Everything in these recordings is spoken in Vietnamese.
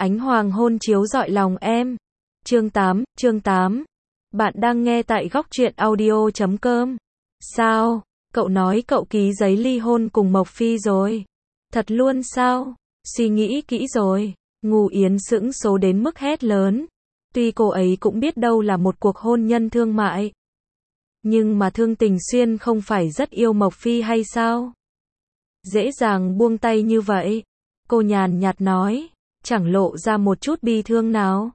Ánh hoàng hôn chiếu rọi lòng em. Chương 8. Bạn đang nghe tại góc truyện audio.com. Sao? Cậu nói cậu ký giấy ly hôn cùng Mộc Phi rồi. Thật luôn sao? Suy nghĩ kỹ rồi. Ngô Yến sững sốt đến mức hét lớn. Tuy cô ấy cũng biết đâu là một cuộc hôn nhân thương mại. Nhưng mà Thương Tình Xuyên không phải rất yêu Mộc Phi hay sao? Dễ dàng buông tay như vậy. Cô nhàn nhạt nói, chẳng lộ ra một chút bi thương nào.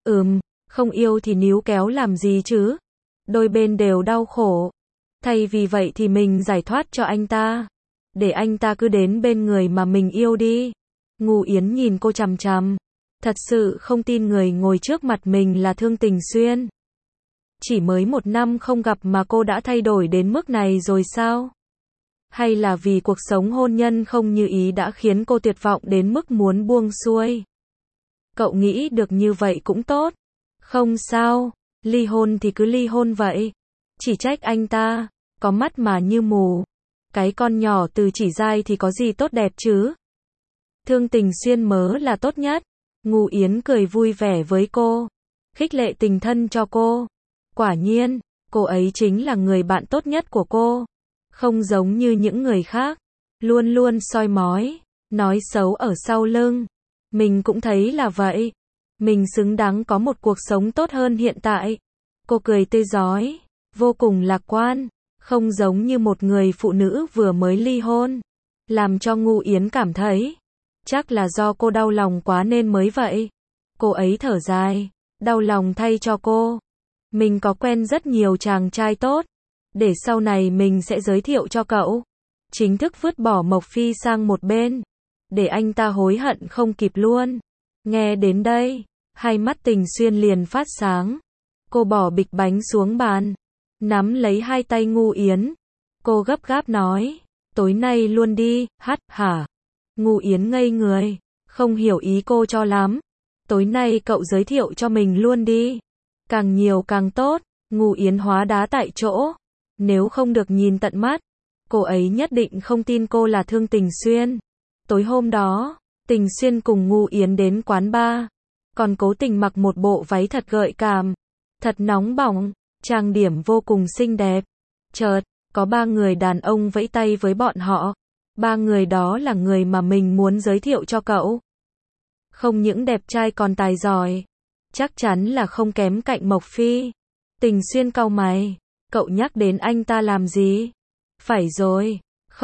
Không yêu thì níu kéo làm gì chứ? Đôi bên đều đau khổ. Thay vì vậy thì mình giải thoát cho anh ta. Để anh ta cứ đến bên người mà mình yêu đi. Ngô Yến nhìn cô chằm chằm. Thật sự không tin người ngồi trước mặt mình là Thương Tình Xuyên. Chỉ mới 1 năm không gặp mà cô đã thay đổi đến mức này rồi sao? Hay là vì cuộc sống hôn nhân không như ý đã khiến cô tuyệt vọng đến mức muốn buông xuôi? Cậu nghĩ được như vậy cũng tốt. Không sao, ly hôn thì cứ ly hôn vậy. Chỉ trách anh ta, có mắt mà như mù. Cái con nhỏ từ Chỉ Giai thì có gì tốt đẹp chứ? Thương Tình Xuyên mớ là tốt nhất. Ngô Yến cười vui vẻ với cô, khích lệ tình thân cho cô. Quả nhiên, cô ấy chính là người bạn tốt nhất của cô. Không giống như những người khác, luôn luôn soi mói, nói xấu ở sau lưng. Mình cũng thấy là vậy. Mình xứng đáng có một cuộc sống tốt hơn hiện tại. Cô cười tươi rói, vô cùng lạc quan, không giống như một người phụ nữ vừa mới ly hôn. Làm cho Ngô Yến cảm thấy, chắc là do cô đau lòng quá nên mới vậy. Cô ấy thở dài, đau lòng thay cho cô. Mình có quen rất nhiều chàng trai tốt. Để sau này mình sẽ giới thiệu cho cậu. Chính thức vứt bỏ Mộc Phi sang một bên. Để anh ta hối hận không kịp luôn. Nghe đến đây, hai mắt Tình Xuyên liền phát sáng. Cô bỏ bịch bánh xuống bàn, nắm lấy hai tay Ngô Yến. Cô gấp gáp nói, tối nay luôn đi, hả? Ngô Yến ngây người, không hiểu ý cô cho lắm. Tối nay cậu giới thiệu cho mình luôn đi. Càng nhiều càng tốt. Ngô Yến hóa đá tại chỗ. Nếu không được nhìn tận mắt, cô ấy nhất định không tin cô là Thương Tình Xuyên. Tối hôm đó, Tình Xuyên cùng Ngô Yến đến quán bar, còn cố tình mặc một bộ váy thật gợi cảm, thật nóng bỏng, trang điểm vô cùng xinh đẹp. Chợt, có 3 người đàn ông vẫy tay với bọn họ. 3 người đó là người mà mình muốn giới thiệu cho cậu. Không những đẹp trai còn tài giỏi, chắc chắn là không kém cạnh Mộc Phi. Tình Xuyên cau mày. Cậu nhắc đến anh ta làm gì? Phải rồi,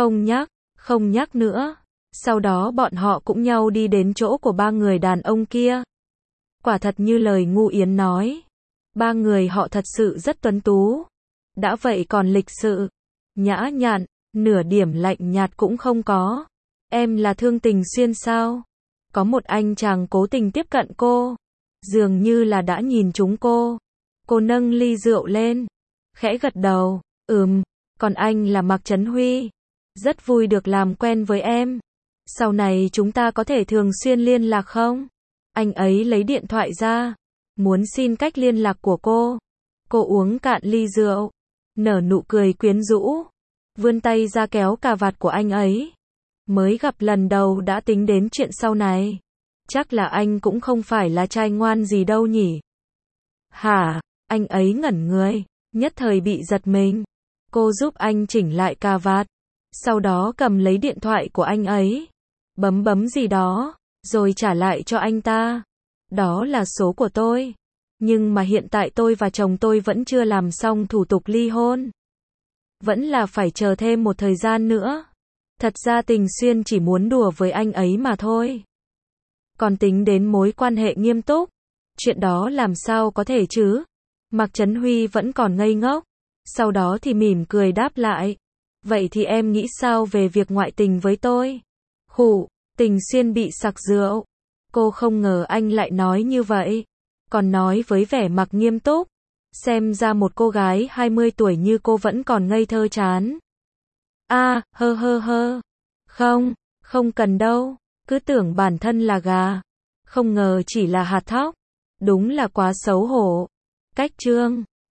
không nhắc nữa. Sau đó bọn họ cũng nhau đi đến chỗ của 3 người đàn ông kia. Quả thật như lời Ngô Yến nói. 3 người họ thật sự rất tuấn tú. Đã vậy còn lịch sự, nhã nhặn, nửa điểm lạnh nhạt cũng không có. Em là Thương Tình Xuyên sao? Có một anh chàng cố tình tiếp cận cô. Dường như là đã nhìn trúng cô. Cô nâng ly rượu lên, khẽ gật đầu, còn anh là Mạc Chấn Huy. Rất vui được làm quen với em. Sau này chúng ta có thể thường xuyên liên lạc không? Anh ấy lấy điện thoại ra, muốn xin cách liên lạc của cô. Cô uống cạn ly rượu, nở nụ cười quyến rũ, vươn tay ra kéo cà vạt của anh ấy. Mới gặp lần đầu đã tính đến chuyện sau này. Chắc là anh cũng không phải là trai ngoan gì đâu nhỉ? Hả? Anh ấy ngẩn người, nhất thời bị giật mình. Cô giúp anh chỉnh lại cà vạt, sau đó cầm lấy điện thoại của anh ấy, bấm gì đó, rồi trả lại cho anh ta. Đó là số của tôi. Nhưng mà hiện tại tôi và chồng tôi vẫn chưa làm xong thủ tục ly hôn. Vẫn là phải chờ thêm một thời gian nữa. Thật ra Tình Xuyên chỉ muốn đùa với anh ấy mà thôi. Còn tính đến mối quan hệ nghiêm túc, chuyện đó làm sao có thể chứ? Mạc Chấn Huy vẫn còn ngây ngốc. Sau đó thì mỉm cười đáp lại. Vậy thì em nghĩ sao về việc ngoại tình với tôi? Tình Xuyên bị sặc rượu. Cô không ngờ anh lại nói như vậy. Còn nói với vẻ mặt nghiêm túc. Xem ra một cô gái 20 tuổi như cô vẫn còn ngây thơ chán. Không cần đâu. Cứ tưởng bản thân là gà. Không ngờ chỉ là hạt thóc. Đúng là quá xấu hổ. Cách chương